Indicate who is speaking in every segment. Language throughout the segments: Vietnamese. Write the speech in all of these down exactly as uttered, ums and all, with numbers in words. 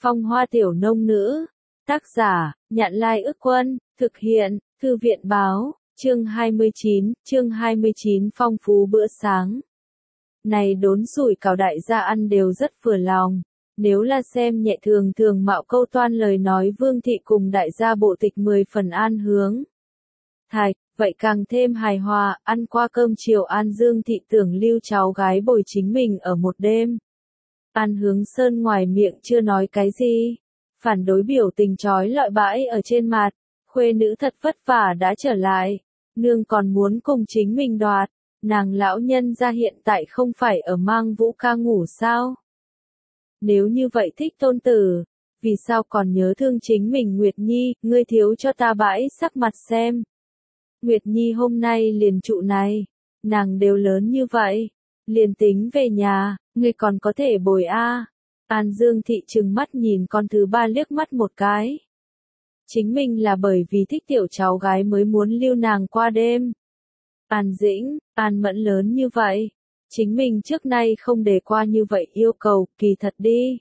Speaker 1: Phong hoa tiểu nông nữ. Tác giả, Nhạn Lai Ức Quân, thực hiện, Thư viện Báo, chương hai mươi chín, chương hai mươi chín phong phú bữa sáng. Này đốn sủi cảo đại gia ăn đều rất vừa lòng. Nếu là xem nhẹ thường thường mạo câu toan lời nói Vương thị cùng đại gia bộ tịch mười phần an hướng. Thạch, vậy càng thêm hài hòa, ăn qua cơm chiều An Dương thị tưởng lưu cháu gái bồi chính mình ở một đêm. An Hướng Sơn ngoài miệng chưa nói cái gì, phản đối biểu tình trói lọi bãi ở trên mặt, khuê nữ thật vất vả đã trở lại, nương còn muốn cùng chính mình đoạt, nàng lão nhân ra hiện tại không phải ở Mang Vũ ca ngủ sao? Nếu như vậy thích tôn tử, vì sao còn nhớ thương chính mình Nguyệt Nhi, ngươi thiếu cho ta bãi sắc mặt xem. Nguyệt Nhi hôm nay liền trụ này, nàng đều lớn như vậy, liền tính về nhà, ngươi còn có thể bồi a. An Dương thị trừng mắt nhìn con thứ ba liếc mắt một cái. Chính mình là bởi vì thích tiểu cháu gái mới muốn lưu nàng qua đêm. An Dĩnh, An Mẫn lớn như vậy, chính mình trước nay không để qua như vậy yêu cầu, kỳ thật đi.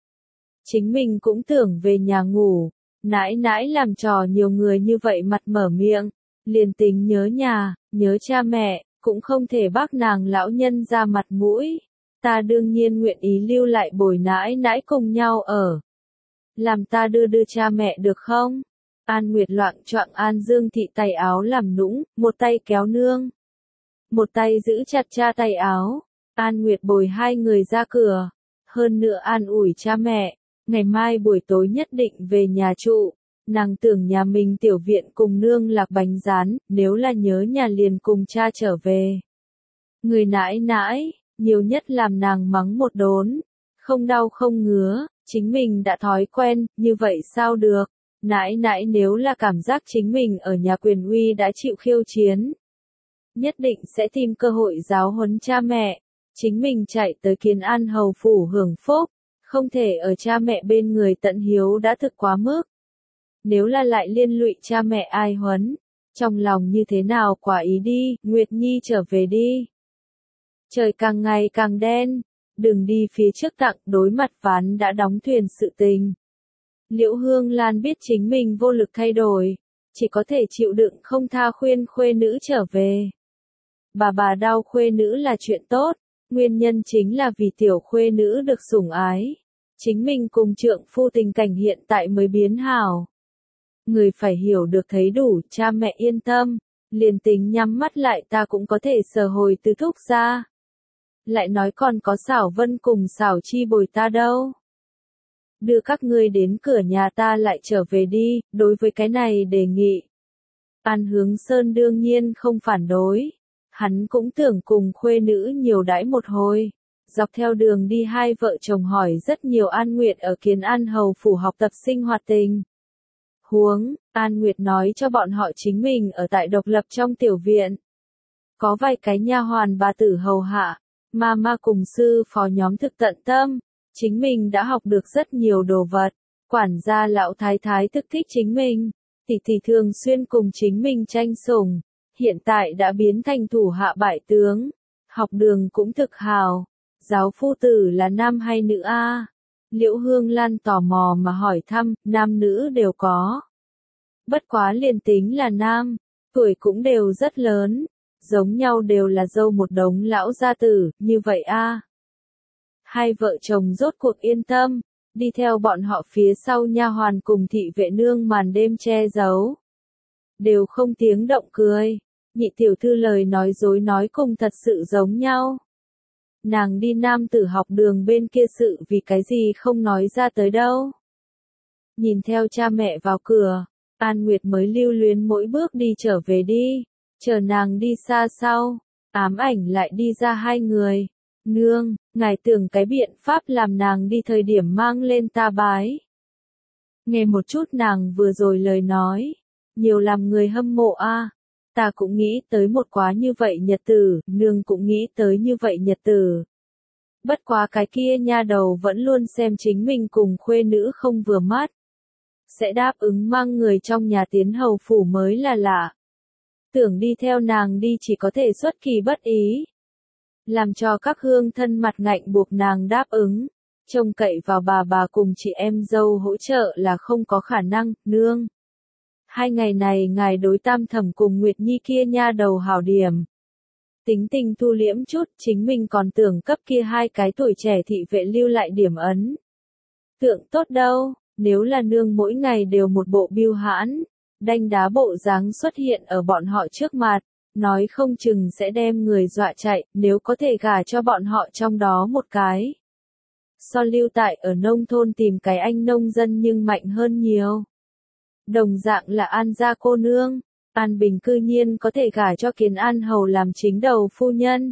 Speaker 1: Chính mình cũng tưởng về nhà ngủ, nãi nãi làm trò nhiều người như vậy mặt mở miệng, liền tính nhớ nhà, nhớ cha mẹ, cũng không thể bác nàng lão nhân ra mặt mũi. Ta đương nhiên nguyện ý lưu lại bồi nãi nãi cùng nhau ở. Làm ta đưa đưa cha mẹ được không? An Nguyệt loạng choạng An Dương thị tay áo làm nũng, một tay kéo nương. Một tay giữ chặt cha tay áo. An Nguyệt bồi hai người ra cửa. Hơn nữa an ủi cha mẹ, ngày mai buổi tối nhất định về nhà trụ. Nàng tưởng nhà mình tiểu viện cùng nương lạc bánh rán, nếu là nhớ nhà liền cùng cha trở về. Người nãi nãi, nhiều nhất làm nàng mắng một đốn, không đau không ngứa, chính mình đã thói quen, như vậy sao được, nãi nãi nếu là cảm giác chính mình ở nhà quyền uy đã chịu khiêu chiến. Nhất định sẽ tìm cơ hội giáo huấn cha mẹ, chính mình chạy tới Kiến An hầu phủ hưởng phúc, không thể ở cha mẹ bên người tận hiếu đã thực quá mức. Nếu là lại liên lụy cha mẹ ai huấn, trong lòng như thế nào quả ý đi, Nguyệt Nhi trở về đi. Trời càng ngày càng đen, đừng đi phía trước tặng đối mặt ván đã đóng thuyền sự tình. Liễu Hương Lan biết chính mình vô lực thay đổi, chỉ có thể chịu đựng không tha khuyên khuê nữ trở về. Bà bà đau khuê nữ là chuyện tốt, nguyên nhân chính là vì tiểu khuê nữ được sủng ái. Chính mình cùng trượng phu tình cảnh hiện tại mới biến hảo. Người phải hiểu được thấy đủ, cha mẹ yên tâm, liền tính nhắm mắt lại ta cũng có thể sờ hồi từ thúc ra. Lại nói còn có Xảo Vân cùng Xảo Chi bồi ta đâu. Đưa các ngươi đến cửa nhà ta lại trở về đi, đối với cái này đề nghị. An Hướng Sơn đương nhiên không phản đối. Hắn cũng tưởng cùng khuê nữ nhiều đãi một hồi. Dọc theo đường đi hai vợ chồng hỏi rất nhiều An Nguyệt ở Kiến An hầu phủ học tập sinh hoạt tình. Huống, An Nguyệt nói cho bọn họ chính mình ở tại độc lập trong tiểu viện. Có vài cái nha hoàn bà tử hầu hạ. Mama cùng sư phó nhóm thực tận tâm, chính mình đã học được rất nhiều đồ vật, quản gia lão thái thái thực thích chính mình, tỷ tỷ thường xuyên cùng chính mình tranh sủng, hiện tại đã biến thành thủ hạ bại tướng, học đường cũng thực hào, giáo phu tử là nam hay nữ a? Liễu Hương Lan tò mò mà hỏi thăm, nam nữ đều có. Bất quá liền tính là nam, tuổi cũng đều rất lớn. Giống nhau đều là dâu một đống lão gia tử, như vậy a. Hai vợ chồng rốt cuộc yên tâm, đi theo bọn họ phía sau nha hoàn cùng thị vệ nương màn đêm che giấu. Đều không tiếng động cười, nhị tiểu thư lời nói dối nói cùng thật sự giống nhau. Nàng đi nam tử học đường bên kia sự vì cái gì không nói ra tới đâu. Nhìn theo cha mẹ vào cửa, An Nguyệt mới lưu luyến mỗi bước đi trở về đi. Chờ nàng đi xa sau, ám ảnh lại đi ra hai người. Nương, ngài tưởng cái biện pháp làm nàng đi thời điểm mang lên ta bái. Nghe một chút nàng vừa rồi lời nói, nhiều làm người hâm mộ a. Ta cũng nghĩ tới một quá như vậy nhật tử, nương cũng nghĩ tới như vậy nhật tử. Bất quá cái kia nha đầu vẫn luôn xem chính mình cùng khuê nữ không vừa mắt. Sẽ đáp ứng mang người trong nhà tiến hầu phủ mới là lạ. Tưởng đi theo nàng đi chỉ có thể xuất kỳ bất ý. Làm cho các hương thân mặt ngạnh buộc nàng đáp ứng. trông cậy vào bà bà cùng chị em dâu hỗ trợ là không có khả năng, nương. Hai ngày này ngài đối Tam Thẩm cùng Nguyệt Nhi kia nha đầu hảo điểm. Tính tình thu liễm chút, chính mình còn tưởng cấp kia hai cái tuổi trẻ thị vệ lưu lại điểm ấn. Tượng tốt đâu, nếu là nương mỗi ngày đều một bộ biêu hãn, đanh đá bộ dáng xuất hiện ở bọn họ trước mặt, nói không chừng sẽ đem người dọa chạy, nếu có thể gả cho bọn họ trong đó một cái. So lưu tại ở nông thôn tìm cái anh nông dân nhưng mạnh hơn nhiều. Đồng dạng là An gia cô nương, An Bình cư nhiên có thể gả cho Kiến An hầu làm chính đầu phu nhân.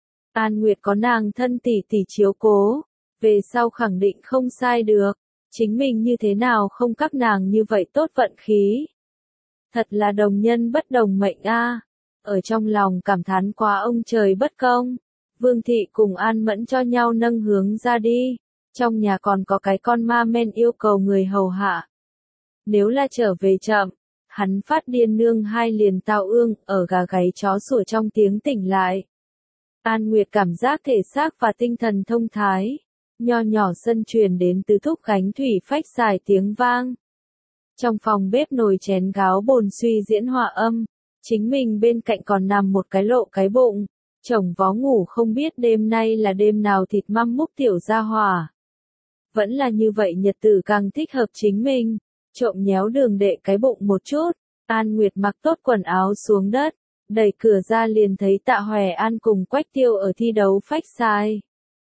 Speaker 1: An Nguyệt có nàng thân tỷ tỷ chiếu cố, về sau khẳng định không sai được, chính mình như thế nào không các nàng như vậy tốt vận khí. Thật là đồng nhân bất đồng mệnh a. Ở trong lòng cảm thán quá ông trời bất công, Vương thị cùng An Mẫn cho nhau nâng hướng ra đi, trong nhà còn có cái con ma men yêu cầu người hầu hạ. Nếu là trở về chậm, hắn phát điên nương hai liền tao ương, ở gà gáy chó sủa trong tiếng tỉnh lại. An Nguyệt cảm giác thể xác và tinh thần thông thái, nho nhỏ sân truyền đến từ thúc gánh thủy phách xài tiếng vang. Trong phòng bếp nồi chén gáo bồn suy diễn hòa âm, chính mình bên cạnh còn nằm một cái lộ cái bụng, chồng vó ngủ không biết đêm nay là đêm nào thịt măm múc tiểu ra hòa. Vẫn là như vậy nhật tử càng thích hợp chính mình, trộm nhéo đường đệ cái bụng một chút, An Nguyệt mặc tốt quần áo xuống đất, đẩy cửa ra liền thấy Tạ Hòe An cùng Quách Tiêu ở thi đấu phách sai.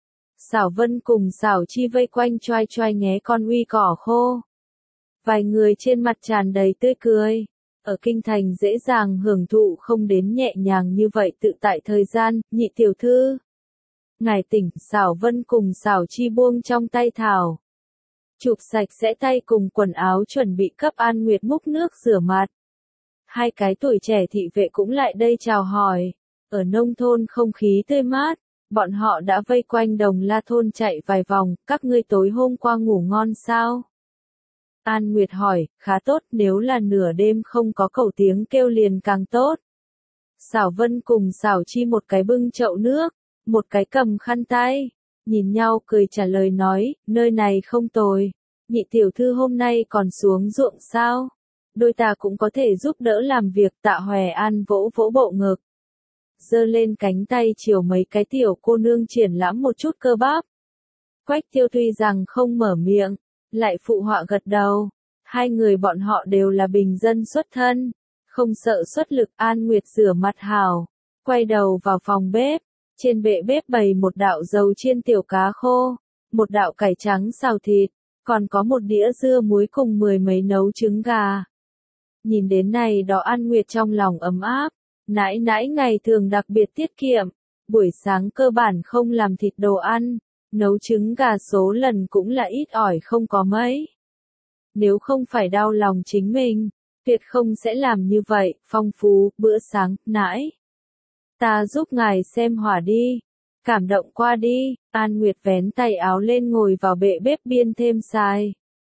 Speaker 1: Xảo Vân cùng Xảo Chi vây quanh choai choai nghé con uy cỏ khô. Vài người trên mặt tràn đầy tươi cười. Ở kinh thành dễ dàng hưởng thụ không đến nhẹ nhàng như vậy tự tại thời gian, nhị tiểu thư. Ngài tỉnh, Xảo Vân cùng Xảo Chi buông trong tay thảo. Chụp sạch sẽ tay cùng quần áo chuẩn bị cấp An Nguyệt múc nước rửa mặt. Hai cái tuổi trẻ thị vệ cũng lại đây chào hỏi. Ở nông thôn không khí tươi mát, bọn họ đã vây quanh Đồng La thôn chạy vài vòng, các ngươi tối hôm qua ngủ ngon sao? An Nguyệt hỏi, khá tốt, nếu là nửa đêm không có cẩu tiếng kêu liền càng tốt. Xảo Vân cùng Xảo Chi một cái bưng chậu nước, một cái cầm khăn tay, nhìn nhau cười trả lời nói, nơi này không tồi, nhị tiểu thư hôm nay còn xuống ruộng sao? Đôi ta cũng có thể giúp đỡ làm việc. Tạ Hòe An vỗ vỗ bộ ngực, giơ lên cánh tay chiều mấy cái tiểu cô nương triển lãm một chút cơ bắp. Quách Tiêu tuy rằng không mở miệng, lại phụ họa gật đầu. Hai người bọn họ đều là bình dân xuất thân, không sợ xuất lực. An Nguyệt rửa mặt hào, quay đầu vào phòng bếp, trên bệ bếp bày một đạo dầu chiên tiểu cá khô, một đạo cải trắng xào thịt, còn có một đĩa dưa muối cùng mười mấy nấu trứng gà. Nhìn đến này đó An Nguyệt trong lòng ấm áp, nãi nãi ngày thường đặc biệt tiết kiệm, buổi sáng cơ bản không làm thịt đồ ăn, nấu trứng gà số lần cũng là ít ỏi không có mấy. Nếu không phải đau lòng chính mình, tuyệt không sẽ làm như vậy. Phong phú, bữa sáng, nãi. Ta giúp ngài xem hỏa đi. Cảm động qua đi, An Nguyệt vén tay áo lên ngồi vào bệ bếp biên thêm xài.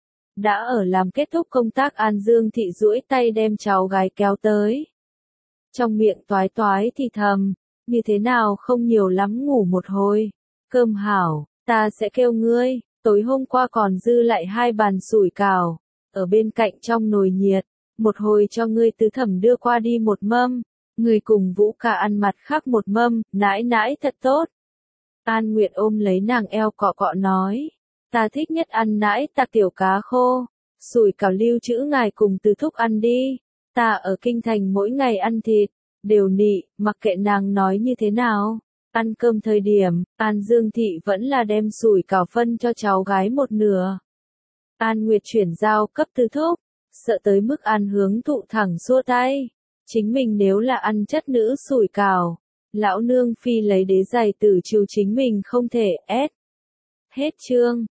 Speaker 1: Đã ở làm kết thúc công tác An Dương thị duỗi tay đem cháu gái kéo tới. Trong miệng toái toái thì thầm, như thế nào không nhiều lắm ngủ một hồi. Cơm hảo, ta sẽ kêu ngươi, tối hôm qua còn dư lại hai bàn sủi cảo, ở bên cạnh trong nồi nhiệt, một hồi cho ngươi tứ thẩm đưa qua đi một mâm, ngươi cùng Vũ Ca ăn mặt khác một mâm, nãi nãi thật tốt. An Nguyệt ôm lấy nàng eo cọ cọ nói, ta thích nhất ăn nãi ta tiểu cá khô, sủi cảo lưu trữ ngài cùng Từ thúc ăn đi, ta ở kinh thành mỗi ngày ăn thịt, đều nị, mặc kệ nàng nói như thế nào. Ăn cơm thời điểm, An Dương thị vẫn là đem sủi cảo phân cho cháu gái một nửa. An Nguyệt chuyển giao cấp Từ thúc, sợ tới mức An Hướng thụ thẳng xua tay. Chính mình nếu là ăn chất nữ sủi cảo, lão nương phi lấy đế giày tử trừ chính mình không thể ép. Hết chương.